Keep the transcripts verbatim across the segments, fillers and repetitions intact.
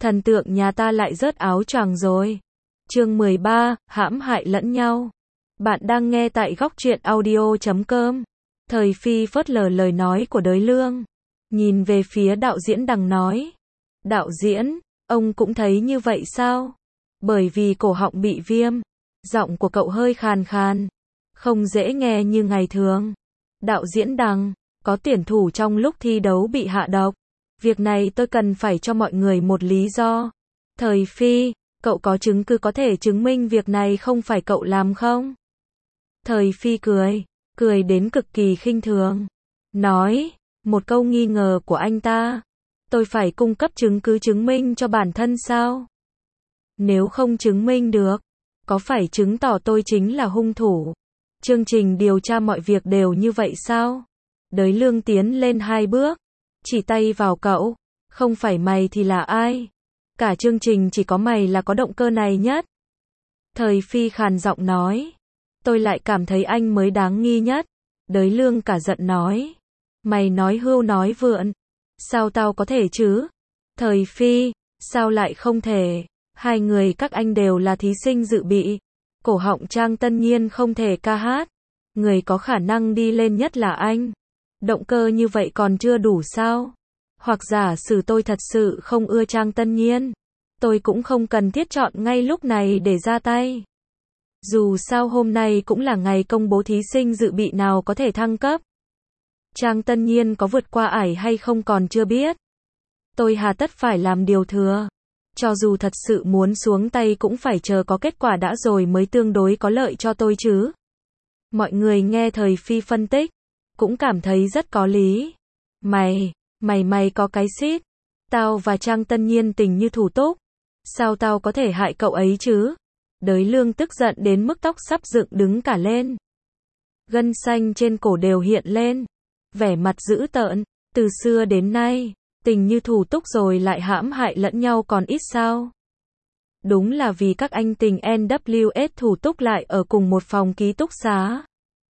Thần tượng nhà ta lại rớt áo choàng rồi. Chương mười ba, hãm hại lẫn nhau. Bạn đang nghe tại góc truyện audio chấm com. Thời Phi phớt lờ lời nói của Đới Lương, nhìn về phía đạo diễn Đằng nói. Đạo diễn, ông cũng thấy như vậy sao? Bởi vì cổ họng bị viêm, giọng của cậu hơi khàn khàn, không dễ nghe như ngày thường. Đạo diễn Đằng, có tuyển thủ trong lúc thi đấu bị hạ độc. Việc này tôi cần phải cho mọi người một lý do. Thời Phi, cậu có chứng cứ có thể chứng minh việc này không phải cậu làm không? Thời Phi cười, cười đến cực kỳ khinh thường. Nói, một câu nghi ngờ của anh ta. Tôi phải cung cấp chứng cứ chứng minh cho bản thân sao? Nếu không chứng minh được, có phải chứng tỏ tôi chính là hung thủ? Chương trình điều tra mọi việc đều như vậy sao? Đới Lương tiến lên hai bước, chỉ tay vào cậu. Không phải mày thì là ai? Cả chương trình chỉ có mày là có động cơ này nhất. Thời Phi khàn giọng nói. Tôi lại cảm thấy anh mới đáng nghi nhất. Đới Lương cả giận nói. Mày nói hưu nói vượn. Sao tao có thể chứ? Thời Phi, sao lại không thể? Hai người các anh đều là thí sinh dự bị. Cổ họng Trang Tân Nhiên không thể ca hát. Người có khả năng đi lên nhất là anh. Động cơ như vậy còn chưa đủ sao? Hoặc giả sử tôi thật sự không ưa Trang Tân Nhiên, tôi cũng không cần thiết chọn ngay lúc này để ra tay. Dù sao hôm nay cũng là ngày công bố thí sinh dự bị nào có thể thăng cấp. Trang Tân Nhiên có vượt qua ải hay không còn chưa biết. Tôi hà tất phải làm điều thừa. Cho dù thật sự muốn xuống tay cũng phải chờ có kết quả đã rồi mới tương đối có lợi cho tôi chứ. Mọi người nghe Thời Phi phân tích, cũng cảm thấy rất có lý. Mày, mày mày có cái xít. Tao và Trang Tân Nhiên tình như thủ túc. Sao tao có thể hại cậu ấy chứ? Đới Lương tức giận đến mức tóc sắp dựng đứng cả lên. Gân xanh trên cổ đều hiện lên. Vẻ mặt dữ tợn. Từ xưa đến nay, tình như thủ túc rồi lại hãm hại lẫn nhau còn ít sao? Đúng là vì các anh tình en vê ét thủ túc lại ở cùng một phòng ký túc xá.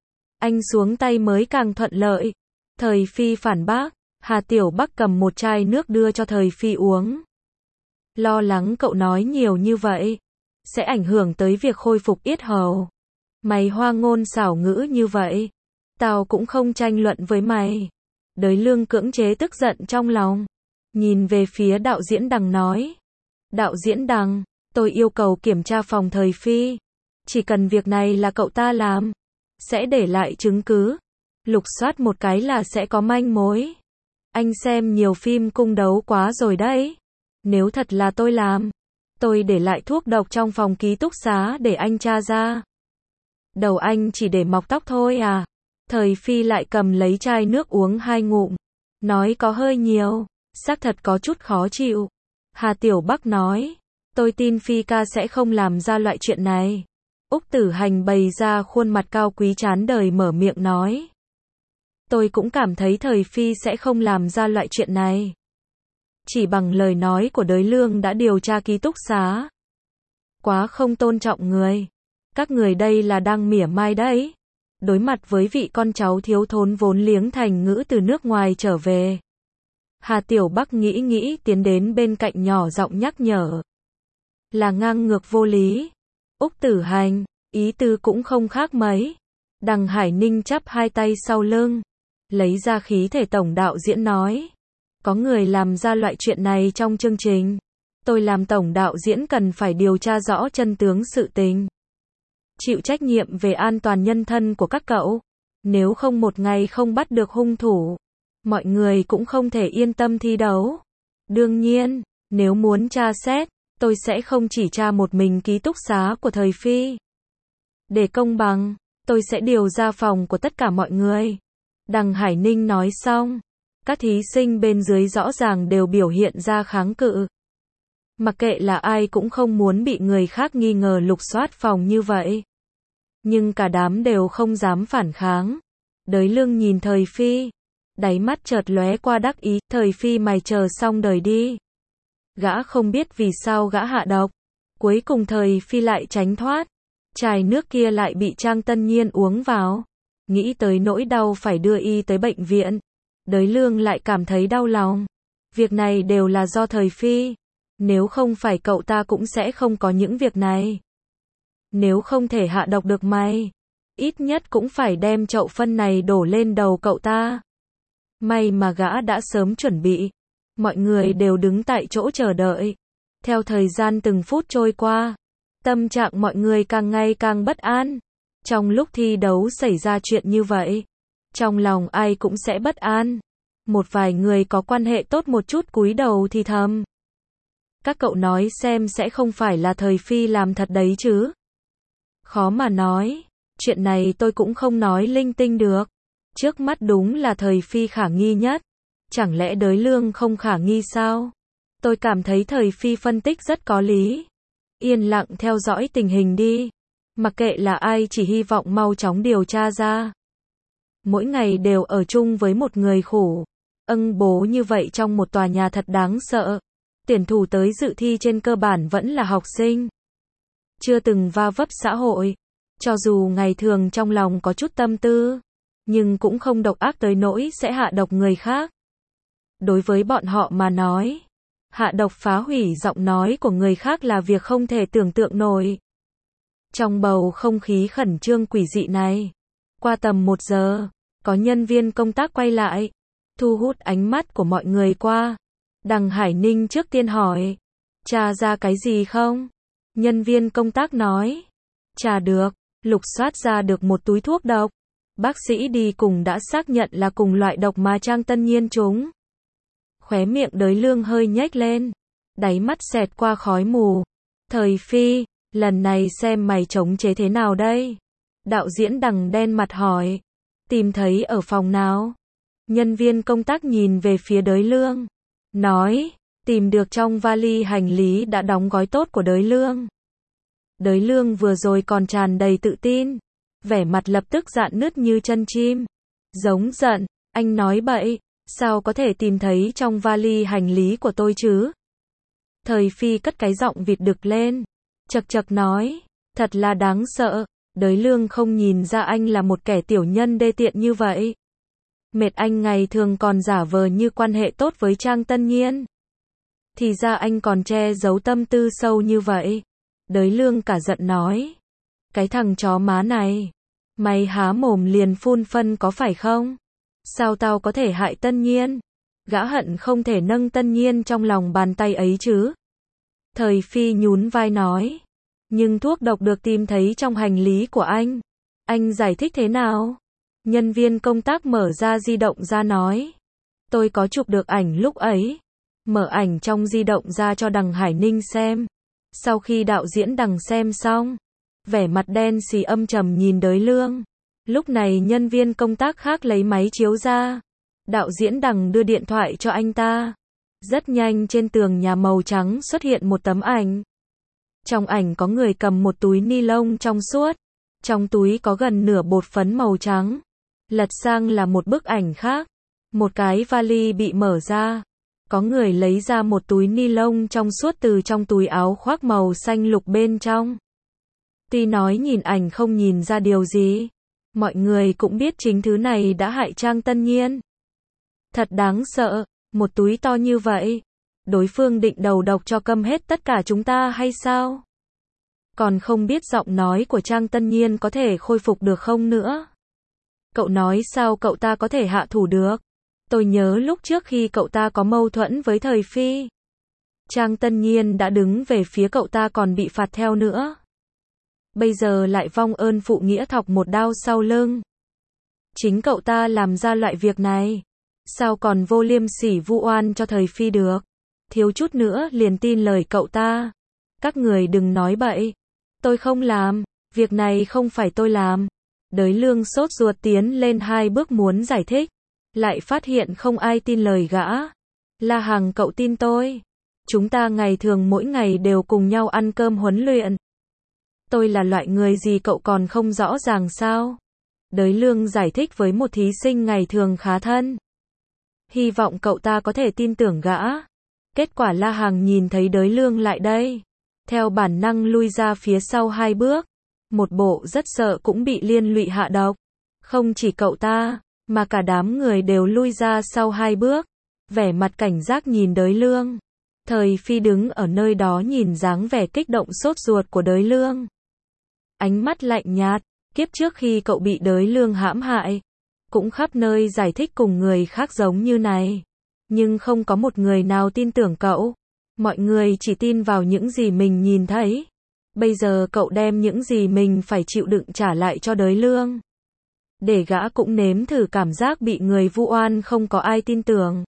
Anh xuống tay mới càng thuận lợi. Thời Phi phản bác. Hà Tiểu Bắc cầm một chai nước đưa cho Thời Phi uống. Lo lắng cậu nói nhiều như vậy sẽ ảnh hưởng tới việc khôi phục yết hầu. Mày hoa ngôn xảo ngữ như vậy, tao cũng không tranh luận với mày. Đới Lương cưỡng chế tức giận trong lòng, nhìn về phía đạo diễn Đằng nói. Đạo diễn Đằng, tôi yêu cầu kiểm tra phòng Thời Phi. Chỉ cần việc này là cậu ta làm, sẽ để lại chứng cứ. Lục soát một cái là sẽ có manh mối. Anh xem nhiều phim cung đấu quá rồi đấy. Nếu thật là tôi làm, tôi để lại thuốc độc trong phòng ký túc xá để anh tra ra. Đầu anh chỉ để mọc tóc thôi à? Thời Phi lại cầm lấy chai nước uống hai ngụm. Nói có hơi nhiều, xác thật có chút khó chịu. Hà Tiểu Bắc nói, tôi tin Phi ca sẽ không làm ra loại chuyện này. Úc Tử Hành bày ra khuôn mặt cao quý chán đời mở miệng nói. Tôi cũng cảm thấy Thời Phi sẽ không làm ra loại chuyện này. Chỉ bằng lời nói của Đới Lương đã điều tra ký túc xá. Quá không tôn trọng người. Các người đây là đang mỉa mai đấy. Đối mặt với vị con cháu thiếu thốn vốn liếng thành ngữ từ nước ngoài trở về. Hà Tiểu Bắc nghĩ nghĩ tiến đến bên cạnh nhỏ giọng nhắc nhở. Là ngang ngược vô lý. Úc Tử Hành, ý tư cũng không khác mấy. Đằng Hải Ninh chắp hai tay sau lưng, lấy ra khí thể tổng đạo diễn nói. Có người làm ra loại chuyện này trong chương trình. Tôi làm tổng đạo diễn cần phải điều tra rõ chân tướng sự tình. Chịu trách nhiệm về an toàn nhân thân của các cậu. Nếu không một ngày không bắt được hung thủ, mọi người cũng không thể yên tâm thi đấu. Đương nhiên, nếu muốn tra xét, tôi sẽ không chỉ tra một mình ký túc xá của Thời Phi. Để công bằng, tôi sẽ điều ra phòng của tất cả mọi người. Đằng Hải Ninh nói xong. Các thí sinh bên dưới rõ ràng đều biểu hiện ra kháng cự. Mặc kệ là ai cũng không muốn bị người khác nghi ngờ lục soát phòng như vậy. Nhưng cả đám đều không dám phản kháng. Đới Lương nhìn Thời Phi, đáy mắt chợt lóe qua đắc ý. Thời Phi mày chờ xong đời đi. Gã không biết vì sao gã hạ độc. Cuối cùng Thời Phi lại tránh thoát. Chai nước kia lại bị Trang Tân Nhiên uống vào. Nghĩ tới nỗi đau phải đưa y tới bệnh viện. Đới Lương lại cảm thấy đau lòng. Việc này đều là do Thời Phi. Nếu không phải cậu ta cũng sẽ không có những việc này. Nếu không thể hạ độc được mày, ít nhất cũng phải đem chậu phân này đổ lên đầu cậu ta. May mà gã đã sớm chuẩn bị. Mọi người đều đứng tại chỗ chờ đợi. Theo thời gian từng phút trôi qua, tâm trạng mọi người càng ngày càng bất an. Trong lúc thi đấu xảy ra chuyện như vậy, trong lòng ai cũng sẽ bất an. Một vài người có quan hệ tốt một chút cúi đầu thì thầm. Các cậu nói xem sẽ không phải là Thời Phi làm thật đấy chứ? Khó mà nói, chuyện này tôi cũng không nói linh tinh được. Trước mắt đúng là Thời Phi khả nghi nhất. Chẳng lẽ Đới Lương không khả nghi sao? Tôi cảm thấy Thời Phi phân tích rất có lý. Yên lặng theo dõi tình hình đi. Mặc kệ là ai, chỉ hy vọng mau chóng điều tra ra. Mỗi ngày đều ở chung với một người khủ. Âng bố như vậy trong một tòa nhà thật đáng sợ. Tuyển thủ tới dự thi trên cơ bản vẫn là học sinh. Chưa từng va vấp xã hội. Cho dù ngày thường trong lòng có chút tâm tư, nhưng cũng không độc ác tới nỗi sẽ hạ độc người khác. Đối với bọn họ mà nói, hạ độc phá hủy giọng nói của người khác là việc không thể tưởng tượng nổi. Trong bầu không khí khẩn trương quỷ dị này, qua tầm một giờ, có nhân viên công tác quay lại, thu hút ánh mắt của mọi người qua. Đằng Hải Ninh trước tiên hỏi, tra ra cái gì không? Nhân viên công tác nói, tra được, lục soát ra được một túi thuốc độc. Bác sĩ đi cùng đã xác nhận là cùng loại độc mà Trang Tân Nhiên trúng. Khóe miệng Đới Lương hơi nhếch lên, đáy mắt xẹt qua khói mù. Thời Phi, lần này xem mày chống chế thế nào đây? Đạo diễn Đằng đen mặt hỏi, tìm thấy ở phòng nào? Nhân viên công tác nhìn về phía Đới Lương, nói, tìm được trong vali hành lý đã đóng gói tốt của Đới Lương. Đới Lương vừa rồi còn tràn đầy tự tin, vẻ mặt lập tức rạn nứt như chân chim. Giống giận, anh nói bậy, sao có thể tìm thấy trong vali hành lý của tôi chứ? Thời Phi cất cái giọng vịt đực lên, chật chật nói, thật là đáng sợ. Đới Lương không nhìn ra anh là một kẻ tiểu nhân đê tiện như vậy. Mệt anh ngày thường còn giả vờ như quan hệ tốt với Trang Tân Nhiên. Thì ra anh còn che giấu tâm tư sâu như vậy. Đới Lương cả giận nói, cái thằng chó má này, mày há mồm liền phun phân có phải không? Sao tao có thể hại Tân Nhiên? Gã hận không thể nâng Tân Nhiên trong lòng bàn tay ấy chứ. Thời Phi nhún vai nói, nhưng thuốc độc được tìm thấy trong hành lý của anh. Anh giải thích thế nào? Nhân viên công tác mở ra di động ra nói, tôi có chụp được ảnh lúc ấy. Mở ảnh trong di động ra cho Đằng Hải Ninh xem. Sau khi đạo diễn Đằng xem xong, vẻ mặt đen xì âm trầm nhìn Đới Lương. Lúc này nhân viên công tác khác lấy máy chiếu ra. Đạo diễn Đằng đưa điện thoại cho anh ta. Rất nhanh trên tường nhà màu trắng xuất hiện một tấm ảnh. Trong ảnh có người cầm một túi ni lông trong suốt. Trong túi có gần nửa bột phấn màu trắng. Lật sang là một bức ảnh khác. Một cái vali bị mở ra. Có người lấy ra một túi ni lông trong suốt từ trong túi áo khoác màu xanh lục bên trong. Tuy nói nhìn ảnh không nhìn ra điều gì, mọi người cũng biết chính thứ này đã hại Trang Tân Nhiên. Thật đáng sợ, một túi to như vậy. Đối phương định đầu độc cho câm hết tất cả chúng ta hay sao? Còn không biết giọng nói của Trang Tân Nhiên có thể khôi phục được không nữa. Cậu nói sao cậu ta có thể hạ thủ được? Tôi nhớ lúc trước khi cậu ta có mâu thuẫn với Thời Phi, Trang Tân Nhiên đã đứng về phía cậu ta còn bị phạt theo nữa. Bây giờ lại vong ơn phụ nghĩa thọc một đao sau lưng. Chính cậu ta làm ra loại việc này, sao còn vô liêm sỉ vu oan cho Thời Phi được? Thiếu chút nữa liền tin lời cậu ta. Các người đừng nói bậy. Tôi không làm, việc này không phải tôi làm. Đới Lương sốt ruột tiến lên hai bước muốn giải thích, lại phát hiện không ai tin lời gã. La Hằng, cậu tin tôi. Chúng ta ngày thường mỗi ngày đều cùng nhau ăn cơm huấn luyện. Tôi là loại người gì cậu còn không rõ ràng sao? Đới Lương giải thích với một thí sinh ngày thường khá thân. Hy vọng cậu ta có thể tin tưởng gã. Kết quả La Hằng nhìn thấy Đới Lương lại đây, theo bản năng lui ra phía sau hai bước. Một bộ rất sợ cũng bị liên lụy hạ độc. Không chỉ cậu ta, mà cả đám người đều lui ra sau hai bước, vẻ mặt cảnh giác nhìn Đới Lương. Thời Phi đứng ở nơi đó nhìn dáng vẻ kích động sốt ruột của Đới Lương. Ánh mắt lạnh nhạt, kiếp trước khi cậu bị Đới Lương hãm hại, cũng khắp nơi giải thích cùng người khác giống như này. Nhưng không có một người nào tin tưởng cậu. Mọi người chỉ tin vào những gì mình nhìn thấy. Bây giờ cậu đem những gì mình phải chịu đựng trả lại cho Đới Lương. Để gã cũng nếm thử cảm giác bị người vu oan không có ai tin tưởng.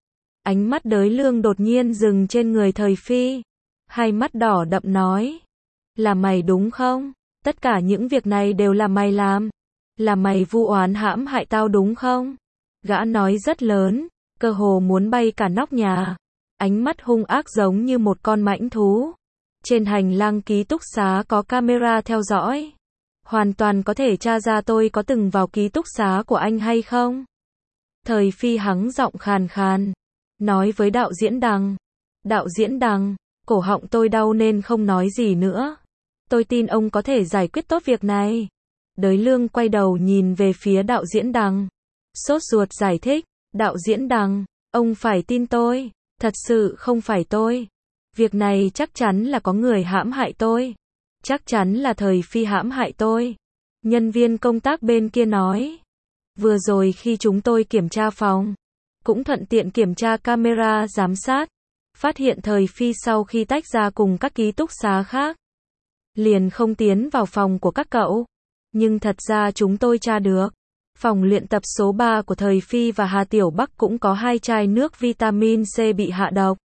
Ánh mắt Đới Lương đột nhiên dừng trên người Thời Phi. Hai mắt đỏ đậm nói. Là mày đúng không? Tất cả những việc này đều là mày làm. Là mày vu oán hãm hại tao đúng không? Gã nói rất lớn, cơ hồ muốn bay cả nóc nhà. Ánh mắt hung ác giống như một con mãnh thú. Trên hành lang ký túc xá có camera theo dõi. Hoàn toàn có thể tra ra tôi có từng vào ký túc xá của anh hay không. Thời Phi hắng giọng khàn khàn. Nói với đạo diễn Đằng. Đạo diễn Đằng, cổ họng tôi đau nên không nói gì nữa. Tôi tin ông có thể giải quyết tốt việc này. Đới Lương quay đầu nhìn về phía đạo diễn Đằng. Sốt ruột giải thích. Đạo diễn Đằng, ông phải tin tôi. Thật sự không phải tôi. Việc này chắc chắn là có người hãm hại tôi. Chắc chắn là Thời Phi hãm hại tôi. Nhân viên công tác bên kia nói. Vừa rồi khi chúng tôi kiểm tra phòng, cũng thuận tiện kiểm tra camera giám sát. Phát hiện Thời Phi sau khi tách ra cùng các ký túc xá khác, liền không tiến vào phòng của các cậu. Nhưng thật ra chúng tôi tra được. Phòng luyện tập số ba của Thời Phi và Hà Tiểu Bắc cũng có hai chai nước vitamin C bị hạ độc.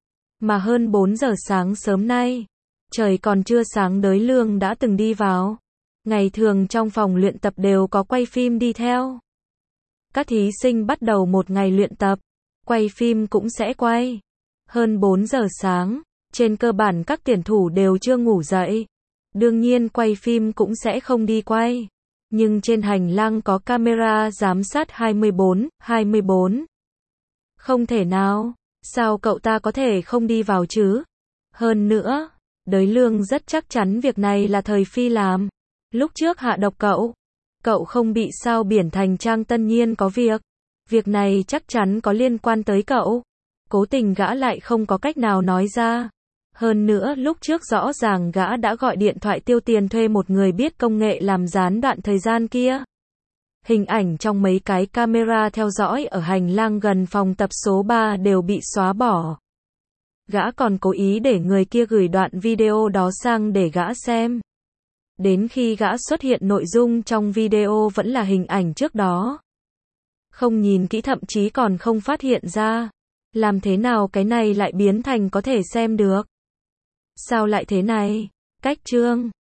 Mà hơn bốn giờ sáng sớm nay, trời còn chưa sáng Đới Lương đã từng đi vào. Ngày thường trong phòng luyện tập đều có quay phim đi theo. Các thí sinh bắt đầu một ngày luyện tập, quay phim cũng sẽ quay. Hơn bốn giờ sáng, trên cơ bản các tuyển thủ đều chưa ngủ dậy. Đương nhiên quay phim cũng sẽ không đi quay. Nhưng trên hành lang có camera giám sát hai mươi bốn, hai mươi bốn. Không thể nào, sao cậu ta có thể không đi vào chứ? Hơn nữa, Đới Lương rất chắc chắn việc này là Thời Phi làm. Lúc trước hạ độc cậu, cậu không bị sao biển thành Trang tất nhiên có việc. Việc này chắc chắn có liên quan tới cậu. Cố tình gã lại không có cách nào nói ra. Hơn nữa lúc trước rõ ràng gã đã gọi điện thoại tiêu tiền thuê một người biết công nghệ làm gián đoạn thời gian kia. Hình ảnh trong mấy cái camera theo dõi ở hành lang gần phòng tập số ba đều bị xóa bỏ. Gã còn cố ý để người kia gửi đoạn video đó sang để gã xem. Đến khi gã xuất hiện nội dung trong video vẫn là hình ảnh trước đó. Không nhìn kỹ thậm chí còn không phát hiện ra. Làm thế nào cái này lại biến thành có thể xem được? Sao lại thế này? Cách chương